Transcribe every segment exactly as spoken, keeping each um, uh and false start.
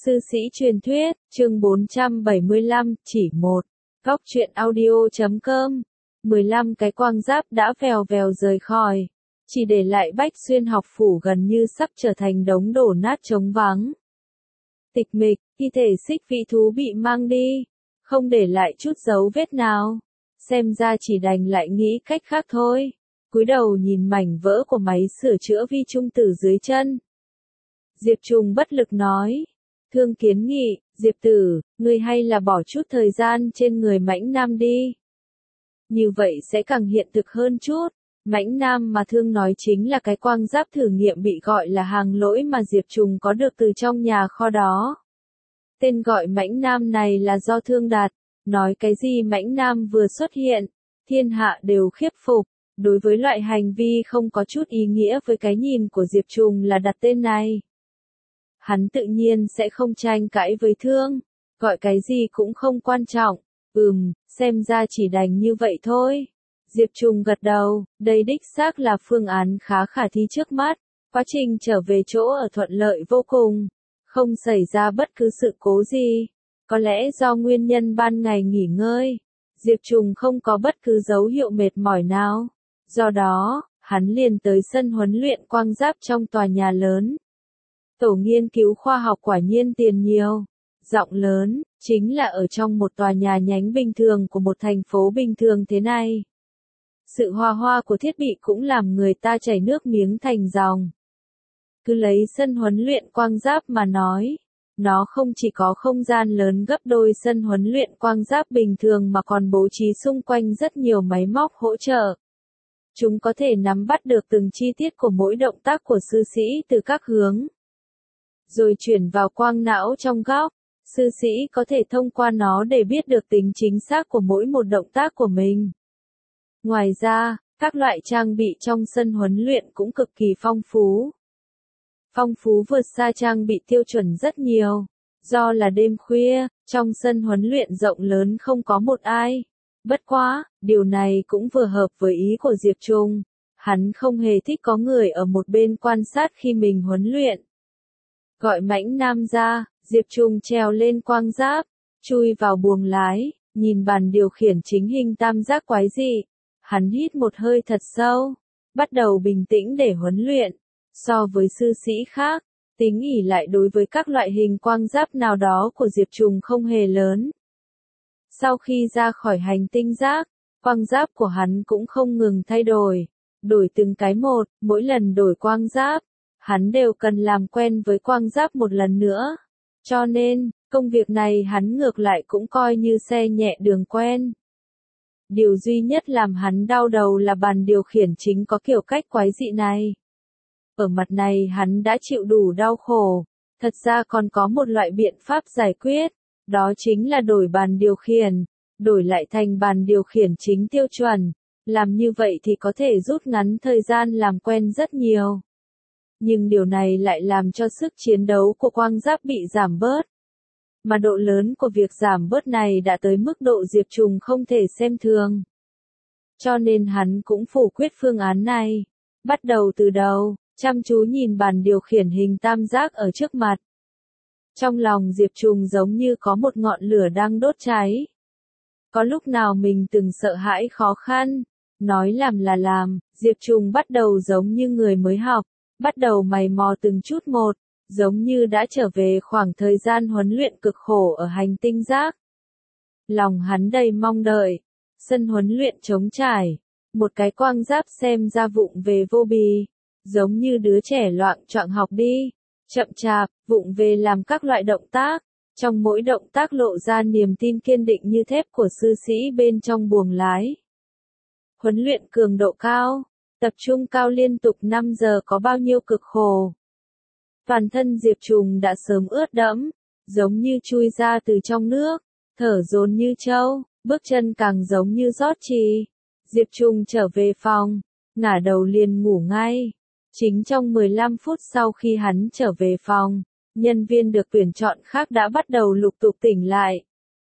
Sư sĩ truyền thuyết, chương bốn trăm bảy mươi lăm, chỉ một. Góc truyện audio chấm com. mười lăm cái quang giáp đã vèo vèo rời khỏi. Chỉ để lại Bách Xuyên học phủ gần như sắp trở thành đống đổ nát trống vắng. Tịch mịch, thi thể xích vị thú bị mang đi. Không để lại chút dấu vết nào. Xem ra chỉ đành lại nghĩ cách khác thôi. Cúi đầu nhìn mảnh vỡ của máy sửa chữa vi trung tử dưới chân. Diệp Trùng bất lực nói. Thương kiến nghị, Diệp tử, ngươi hay là bỏ chút thời gian trên người Mãnh Nam đi. Như vậy sẽ càng hiện thực hơn chút. Mãnh Nam mà Thương nói chính là cái quang giáp thử nghiệm bị gọi là hàng lỗi mà Diệp Trùng có được từ trong nhà kho đó. Tên gọi Mãnh Nam này là do Thương đặt. Nói cái gì Mãnh Nam vừa xuất hiện, thiên hạ đều khiếp phục. Đối với loại hành vi không có chút ý nghĩa với cái nhìn của Diệp Trùng là đặt tên này. Hắn tự nhiên sẽ không tranh cãi với Thương, gọi cái gì cũng không quan trọng, ừm, xem ra chỉ đành như vậy thôi. Diệp Trùng gật đầu, đây đích xác là phương án khá khả thi trước mắt, quá trình trở về chỗ ở thuận lợi vô cùng, không xảy ra bất cứ sự cố gì, có lẽ do nguyên nhân ban ngày nghỉ ngơi, Diệp Trùng không có bất cứ dấu hiệu mệt mỏi nào, do đó, hắn liền tới sân huấn luyện quang giáp trong tòa nhà lớn. Tổ nghiên cứu khoa học quả nhiên tiền nhiều, rộng lớn, chính là ở trong một tòa nhà nhánh bình thường của một thành phố bình thường thế này. Sự hoa hoa của thiết bị cũng làm người ta chảy nước miếng thành dòng. Cứ lấy sân huấn luyện quang giáp mà nói, nó không chỉ có không gian lớn gấp đôi sân huấn luyện quang giáp bình thường mà còn bố trí xung quanh rất nhiều máy móc hỗ trợ. Chúng có thể nắm bắt được từng chi tiết của mỗi động tác của sư sĩ từ các hướng. Rồi chuyển vào quang não trong góc, sư sĩ có thể thông qua nó để biết được tính chính xác của mỗi một động tác của mình. Ngoài ra, các loại trang bị trong sân huấn luyện cũng cực kỳ phong phú. Phong phú vượt xa trang bị tiêu chuẩn rất nhiều. Do là đêm khuya, trong sân huấn luyện rộng lớn không có một ai. Bất quá, điều này cũng vừa hợp với ý của Diệp Trùng. Hắn không hề thích có người ở một bên quan sát khi mình huấn luyện. Gọi Mãnh Nam ra, Diệp Trùng trèo lên quang giáp, chui vào buồng lái, nhìn bàn điều khiển chính hình tam giác quái dị. Hắn hít một hơi thật sâu, bắt đầu bình tĩnh để huấn luyện. So với sư sĩ khác, tính ỷ lại đối với các loại hình quang giáp nào đó của Diệp Trùng không hề lớn. Sau khi ra khỏi hành tinh giác, quang giáp của hắn cũng không ngừng thay đổi, đổi từng cái một, mỗi lần đổi quang giáp. Hắn đều cần làm quen với quang giáp một lần nữa. Cho nên, công việc này hắn ngược lại cũng coi như xe nhẹ đường quen. Điều duy nhất làm hắn đau đầu là bàn điều khiển chính có kiểu cách quái dị này. Ở mặt này hắn đã chịu đủ đau khổ. Thật ra còn có một loại biện pháp giải quyết. Đó chính là đổi bàn điều khiển. Đổi lại thành bàn điều khiển chính tiêu chuẩn. Làm như vậy thì có thể rút ngắn thời gian làm quen rất nhiều. Nhưng điều này lại làm cho sức chiến đấu của quang giáp bị giảm bớt. Mà độ lớn của việc giảm bớt này đã tới mức độ Diệp Trùng không thể xem thường. Cho nên hắn cũng phủ quyết phương án này. Bắt đầu từ đầu, chăm chú nhìn bàn điều khiển hình tam giác ở trước mặt. Trong lòng Diệp Trùng giống như có một ngọn lửa đang đốt cháy. Có lúc nào mình từng sợ hãi khó khăn, nói làm là làm, Diệp Trùng bắt đầu giống như người mới học. Bắt đầu mày mò từng chút một, giống như đã trở về khoảng thời gian huấn luyện cực khổ ở hành tinh giác. Lòng hắn đầy mong đợi, sân huấn luyện trống trải, một cái quang giáp xem ra vụng về vô bì, giống như đứa trẻ loạng choạng học đi, chậm chạp, vụng về làm các loại động tác, trong mỗi động tác lộ ra niềm tin kiên định như thép của sư sĩ bên trong buồng lái. Huấn luyện cường độ cao. Tập trung cao liên tục năm giờ có bao nhiêu cực khổ. Toàn thân Diệp Trùng đã sớm ướt đẫm, giống như chui ra từ trong nước, thở dồn như trâu, bước chân càng giống như rót trì. Diệp Trùng trở về phòng, ngả đầu liền ngủ ngay. Chính trong mười lăm phút sau khi hắn trở về phòng, nhân viên được tuyển chọn khác đã bắt đầu lục tục tỉnh lại.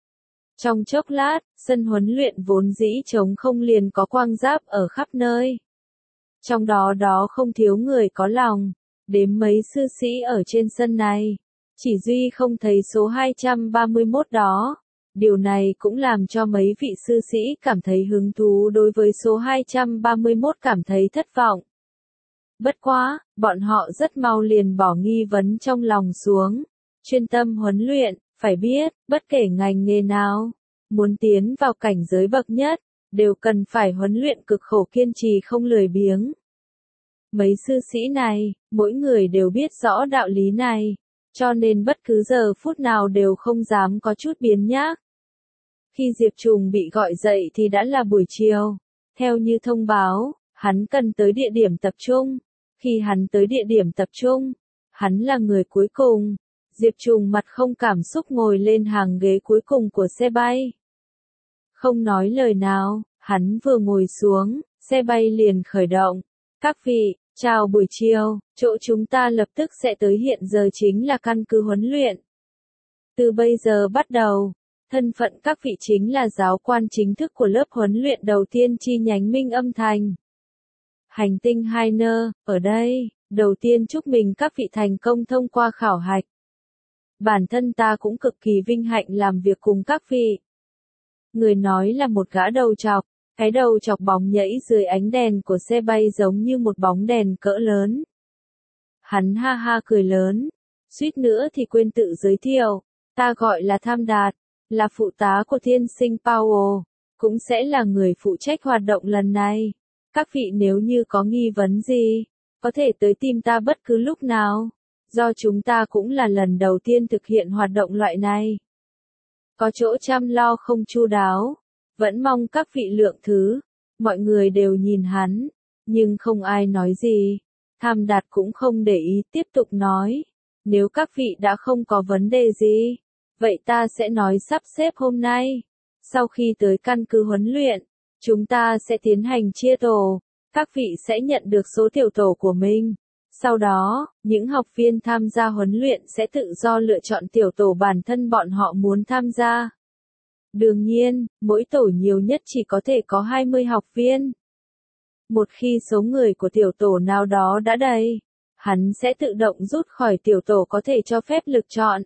Trong chốc lát, sân huấn luyện vốn dĩ trống không liền có quang giáp ở khắp nơi. Trong đó đó không thiếu người có lòng, đếm mấy sư sĩ ở trên sân này. Chỉ duy không thấy số hai trăm ba mươi mốt đó. Điều này cũng làm cho mấy vị sư sĩ cảm thấy hứng thú đối với số hai trăm ba mươi mốt cảm thấy thất vọng. Bất quá, bọn họ rất mau liền bỏ nghi vấn trong lòng xuống. Chuyên tâm huấn luyện, phải biết, bất kể ngành nghề nào, muốn tiến vào cảnh giới bậc nhất, đều cần phải huấn luyện cực khổ kiên trì không lười biếng. Mấy sư sĩ này, mỗi người đều biết rõ đạo lý này, cho nên bất cứ giờ phút nào đều không dám có chút biến nhác. Khi Diệp Trùng bị gọi dậy thì đã là buổi chiều. Theo như thông báo, hắn cần tới địa điểm tập trung. Khi hắn tới địa điểm tập trung, hắn là người cuối cùng. Diệp Trùng mặt không cảm xúc ngồi lên hàng ghế cuối cùng của xe bay. Không nói lời nào, hắn vừa ngồi xuống, xe bay liền khởi động. Các vị, chào buổi chiều, chỗ chúng ta lập tức sẽ tới hiện giờ chính là căn cứ huấn luyện. Từ bây giờ bắt đầu, thân phận các vị chính là giáo quan chính thức của lớp huấn luyện đầu tiên chi nhánh Minh Âm Thành. Hành tinh hai nơ, ở đây, đầu tiên chúc mừng các vị thành công thông qua khảo hạch. Bản thân ta cũng cực kỳ vinh hạnh làm việc cùng các vị. Người nói là một gã đầu trọc, cái đầu trọc bóng nhẫy dưới ánh đèn của xe bay giống như một bóng đèn cỡ lớn. Hắn ha ha cười lớn, suýt nữa thì quên tự giới thiệu, ta gọi là Tham Đạt, là phụ tá của thiên sinh Powell, cũng sẽ là người phụ trách hoạt động lần này. Các vị nếu như có nghi vấn gì, có thể tới tìm ta bất cứ lúc nào, do chúng ta cũng là lần đầu tiên thực hiện hoạt động loại này. Có chỗ chăm lo không chu đáo, vẫn mong các vị lượng thứ. Mọi người đều nhìn hắn, nhưng không ai nói gì. Tham Đạt cũng không để ý tiếp tục nói, nếu các vị đã không có vấn đề gì, vậy ta sẽ nói sắp xếp hôm nay. Sau khi tới căn cứ huấn luyện, chúng ta sẽ tiến hành chia tổ, các vị sẽ nhận được số tiểu tổ của mình. Sau đó, những học viên tham gia huấn luyện sẽ tự do lựa chọn tiểu tổ bản thân bọn họ muốn tham gia. Đương nhiên, mỗi tổ nhiều nhất chỉ có thể có hai mươi học viên. Một khi số người của tiểu tổ nào đó đã đầy, hắn sẽ tự động rút khỏi tiểu tổ có thể cho phép lựa chọn.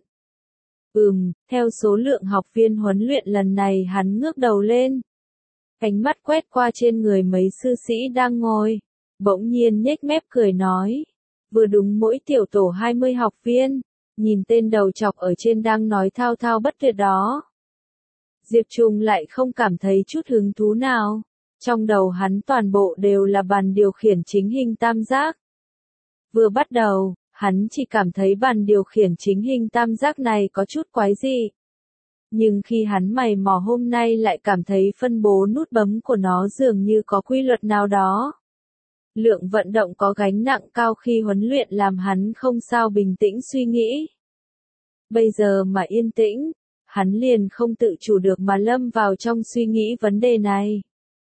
Ừm, theo số lượng học viên huấn luyện lần này hắn ngước đầu lên. Ánh mắt quét qua trên người mấy sư sĩ đang ngồi, bỗng nhiên nhếch mép cười nói. Vừa đúng mỗi tiểu tổ hai mươi học viên, nhìn tên đầu trọc ở trên đang nói thao thao bất tuyệt đó. Diệp Trùng lại không cảm thấy chút hứng thú nào, trong đầu hắn toàn bộ đều là bàn điều khiển chính hình tam giác. Vừa bắt đầu, hắn chỉ cảm thấy bàn điều khiển chính hình tam giác này có chút quái dị. Nhưng khi hắn mày mò hôm nay lại cảm thấy phân bố nút bấm của nó dường như có quy luật nào đó. Lượng vận động có gánh nặng cao khi huấn luyện làm hắn không sao bình tĩnh suy nghĩ. Bây giờ mà yên tĩnh, hắn liền không tự chủ được mà lâm vào trong suy nghĩ vấn đề này.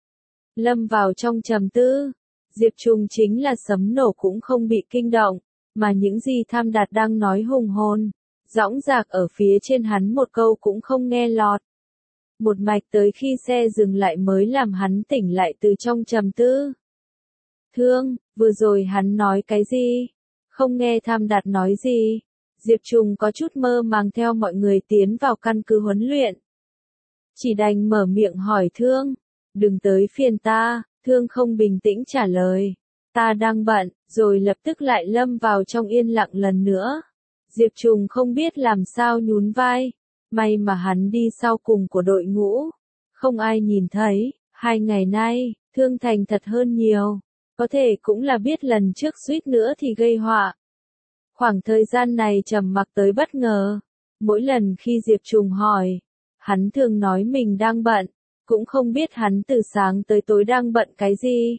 Lâm vào trong trầm tư, Diệp Trùng chính là sấm nổ cũng không bị kinh động, mà những gì Tham Đạt đang nói hùng hồn, dõng dạc ở phía trên hắn một câu cũng không nghe lọt. Một mạch tới khi xe dừng lại mới làm hắn tỉnh lại từ trong trầm tư. Thương, vừa rồi hắn nói cái gì? Không nghe Tham Đạt nói gì. Diệp Trùng có chút mơ màng theo mọi người tiến vào căn cứ huấn luyện. Chỉ đành mở miệng hỏi Thương. Đừng tới phiền ta, Thương không bình tĩnh trả lời. Ta đang bận, rồi lập tức lại lâm vào trong yên lặng lần nữa. Diệp Trùng không biết làm sao nhún vai. May mà hắn đi sau cùng của đội ngũ. Không ai nhìn thấy, hai ngày nay, Thương thành thật hơn nhiều. Có thể cũng là biết lần trước suýt nữa thì gây họa. Khoảng thời gian này trầm mặc tới bất ngờ. Mỗi lần khi Diệp Trùng hỏi, hắn thường nói mình đang bận, cũng không biết hắn từ sáng tới tối đang bận cái gì.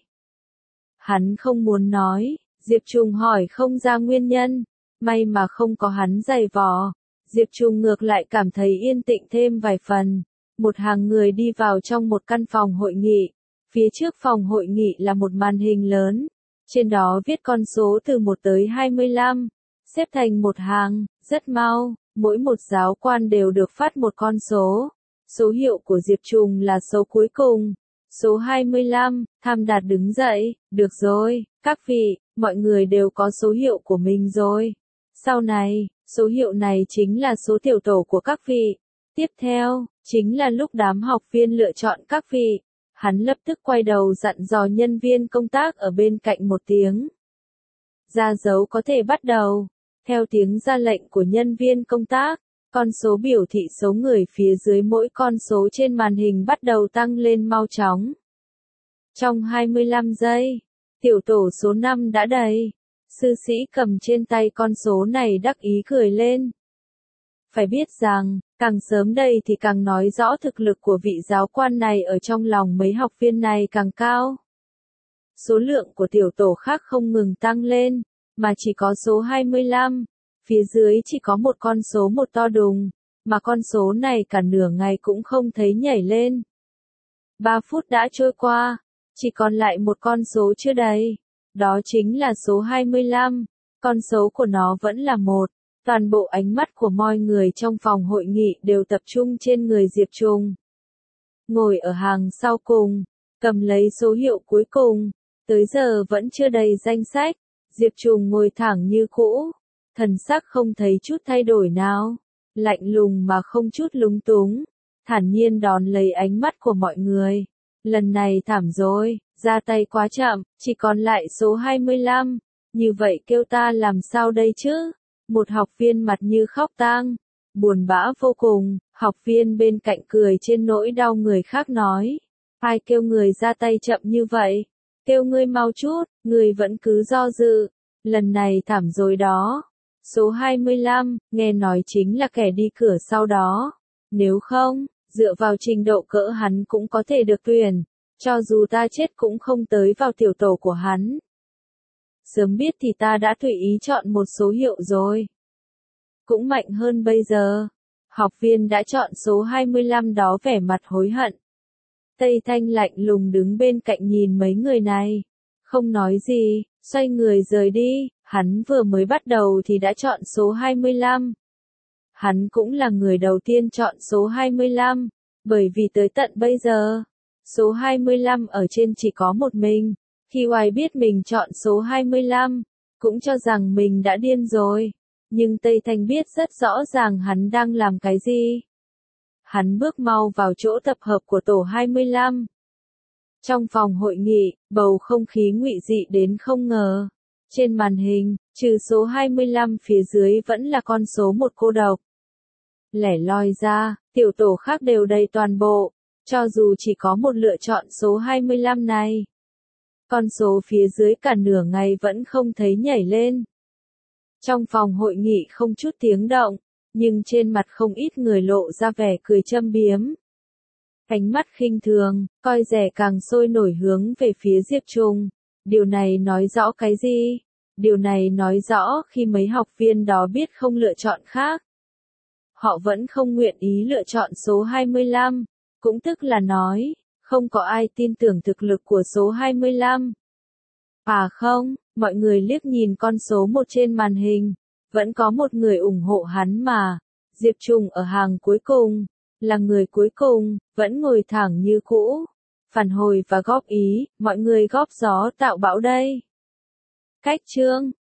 Hắn không muốn nói, Diệp Trùng hỏi không ra nguyên nhân, may mà không có hắn giày vò. Diệp Trùng ngược lại cảm thấy yên tĩnh thêm vài phần. Một hàng người đi vào trong một căn phòng hội nghị. Phía trước phòng hội nghị là một màn hình lớn. Trên đó viết con số từ một tới hai mươi lăm. Xếp thành một hàng, rất mau, mỗi một giáo quan đều được phát một con số. Số hiệu của Diệp Trùng là số cuối cùng. Số hai mươi lăm, Tham Đạt đứng dậy, được rồi, các vị, mọi người đều có số hiệu của mình rồi. Sau này, số hiệu này chính là số tiểu tổ của các vị. Tiếp theo, chính là lúc đám học viên lựa chọn các vị. Hắn lập tức quay đầu dặn dò nhân viên công tác ở bên cạnh một tiếng. Ra dấu có thể bắt đầu. Theo tiếng ra lệnh của nhân viên công tác, con số biểu thị số người phía dưới mỗi con số trên màn hình bắt đầu tăng lên mau chóng. Trong hai mươi lăm giây, tiểu tổ số năm đã đầy. Sư sĩ cầm trên tay con số này đắc ý cười lên. Phải biết rằng, càng sớm đây thì càng nói rõ thực lực của vị giáo quan này ở trong lòng mấy học viên này càng cao. Số lượng của tiểu tổ khác không ngừng tăng lên, mà chỉ có số hai mươi lăm, phía dưới chỉ có một con số một to đùng, mà con số này cả nửa ngày cũng không thấy nhảy lên. Ba phút đã trôi qua, chỉ còn lại một con số chưa đầy, đó chính là số hai mươi lăm, con số của nó vẫn là một. Toàn bộ ánh mắt của mọi người trong phòng hội nghị đều tập trung trên người Diệp Trùng. Ngồi ở hàng sau cùng, cầm lấy số hiệu cuối cùng, tới giờ vẫn chưa đầy danh sách, Diệp Trùng ngồi thẳng như cũ, thần sắc không thấy chút thay đổi nào, lạnh lùng mà không chút lúng túng, thản nhiên đón lấy ánh mắt của mọi người. Lần này thảm rồi, ra tay quá chậm, chỉ còn lại số hai mươi lăm, như vậy kêu ta làm sao đây chứ? Một học viên mặt như khóc tang, buồn bã vô cùng, học viên bên cạnh cười trên nỗi đau người khác nói. Ai kêu người ra tay chậm như vậy? Kêu ngươi mau chút, người vẫn cứ do dự. Lần này thảm rồi đó. Số hai mươi lăm, nghe nói chính là kẻ đi cửa sau đó. Nếu không, dựa vào trình độ cỡ hắn cũng có thể được tuyển. Cho dù ta chết cũng không tới vào tiểu tổ của hắn. Sớm biết thì ta đã tùy ý chọn một số hiệu rồi. Cũng mạnh hơn bây giờ. Học viên đã chọn số hai mươi lăm đó vẻ mặt hối hận. Tây Thanh lạnh lùng đứng bên cạnh nhìn mấy người này. Không nói gì, xoay người rời đi. Hắn vừa mới bắt đầu thì đã chọn số hai mươi lăm. Hắn cũng là người đầu tiên chọn số hai mươi lăm. Bởi vì tới tận bây giờ, số hai mươi lăm ở trên chỉ có một mình. Khi Hoài biết mình chọn số hai mươi lăm, cũng cho rằng mình đã điên rồi. Nhưng Tây Thanh biết rất rõ ràng hắn đang làm cái gì. Hắn bước mau vào chỗ tập hợp của tổ hai mươi lăm. Trong phòng hội nghị, bầu không khí ngụy dị đến không ngờ. Trên màn hình, trừ số hai mươi lăm phía dưới vẫn là con số một cô độc. Lẻ loi ra, tiểu tổ khác đều đầy toàn bộ, cho dù chỉ có một lựa chọn số hai mươi lăm này. Con số phía dưới cả nửa ngày vẫn không thấy nhảy lên. Trong phòng hội nghị không chút tiếng động, nhưng trên mặt không ít người lộ ra vẻ cười châm biếm. Ánh mắt khinh thường, coi rẻ càng sôi nổi hướng về phía Diệp Trùng. Điều này nói rõ cái gì? Điều này nói rõ khi mấy học viên đó biết không lựa chọn khác. Họ vẫn không nguyện ý lựa chọn số hai mươi lăm, cũng tức là nói, không có ai tin tưởng thực lực của số hai mươi lăm. À không, mọi người liếc nhìn con số một trên màn hình, vẫn có một người ủng hộ hắn mà. Diệp Trùng ở hàng cuối cùng, là người cuối cùng, vẫn ngồi thẳng như cũ. Phản hồi và góp ý, mọi người góp gió tạo bão đây. Cách chương